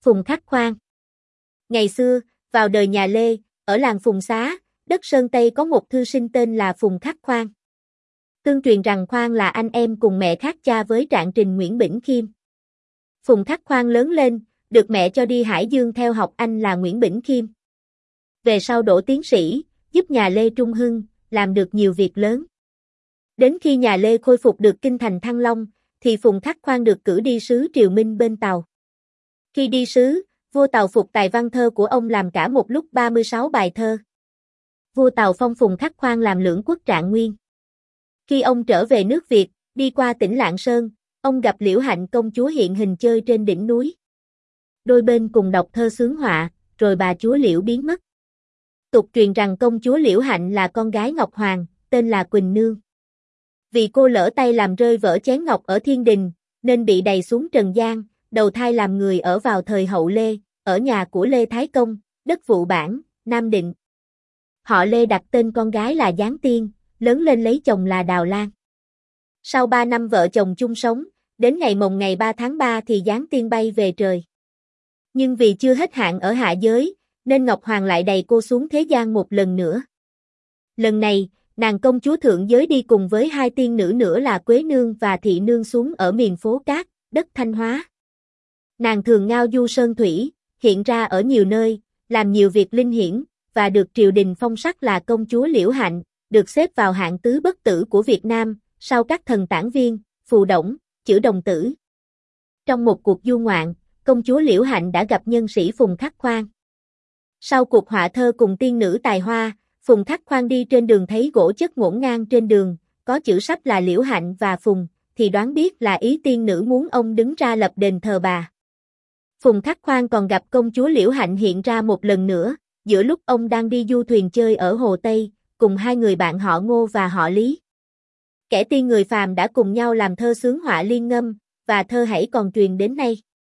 Phùng Khắc Khoan. Ngày xưa, vào đời nhà Lê, ở làng Phùng Xá, đất Sơn Tây có một thư sinh tên là Phùng Khắc Khoan. Tương truyền rằng Khoan là anh em cùng mẹ khác cha với trạng trình Nguyễn Bỉnh Khiêm. Phùng Khắc Khoan lớn lên, được mẹ cho đi Hải Dương theo học anh là Nguyễn Bỉnh Khiêm. Về sau đỗ tiến sĩ, giúp nhà Lê trung hưng, làm được nhiều việc lớn. Đến khi nhà Lê khôi phục được kinh thành Thăng Long, thì Phùng Khắc Khoan được cử đi sứ Triều Minh bên Tàu. Khi đi sứ, vua Tàu phục tài văn thơ của ông làm cả một lúc 36 bài thơ. Vua Tàu phong Phùng Khắc Khoan làm lưỡng quốc trạng nguyên. Khi ông trở về nước Việt, đi qua tỉnh Lạng Sơn, ông gặp Liễu Hạnh công chúa hiện hình chơi trên đỉnh núi. Đôi bên cùng đọc thơ xướng họa, rồi bà chúa Liễu biến mất. Tục truyền rằng công chúa Liễu Hạnh là con gái Ngọc Hoàng, tên là Quỳnh Nương. Vì cô lỡ tay làm rơi vỡ chén ngọc ở thiên đình, nên bị đày xuống trần gian, đầu thai làm người ở vào thời hậu Lê, ở nhà của Lê Thái Công, đất Vụ Bản, Nam Định. Họ Lê đặt tên con gái là Giáng Tiên, lớn lên lấy chồng là Đào Lan. Sau 3 năm vợ chồng chung sống, đến ngày 3 tháng 3 thì Giáng Tiên bay về trời. Nhưng vì chưa hết hạn ở hạ giới, nên Ngọc Hoàng lại đày cô xuống thế gian một lần nữa. Lần này, nàng công chúa thượng giới đi cùng với 2 tiên nữ nữa là Quế Nương và Thị Nương xuống ở miền Phố Cát, đất Thanh Hóa. Nàng thường ngao du sơn thủy, hiện ra ở nhiều nơi, làm nhiều việc linh hiển, và được triều đình phong sắc là công chúa Liễu Hạnh, được xếp vào hạng tứ bất tử của Việt Nam, sau các thần Tản Viên, Phù Đổng, Chử Đồng Tử. Trong một cuộc du ngoạn, công chúa Liễu Hạnh đã gặp nhân sĩ Phùng Khắc Khoan. Sau cuộc họa thơ cùng tiên nữ tài hoa, Phùng Khắc Khoan đi trên đường thấy gỗ chất ngổn ngang trên đường, có chữ sắp là Liễu Hạnh và Phùng, thì đoán biết là ý tiên nữ muốn ông đứng ra lập đền thờ bà. Phùng Khắc Khoan còn gặp công chúa Liễu Hạnh hiện ra một lần nữa, giữa lúc ông đang đi du thuyền chơi ở Hồ Tây, cùng 2 người bạn họ Ngô và họ Lý. Kẻ tiên người phàm đã cùng nhau làm thơ xướng họa liên ngâm, và thơ hãy còn truyền đến nay.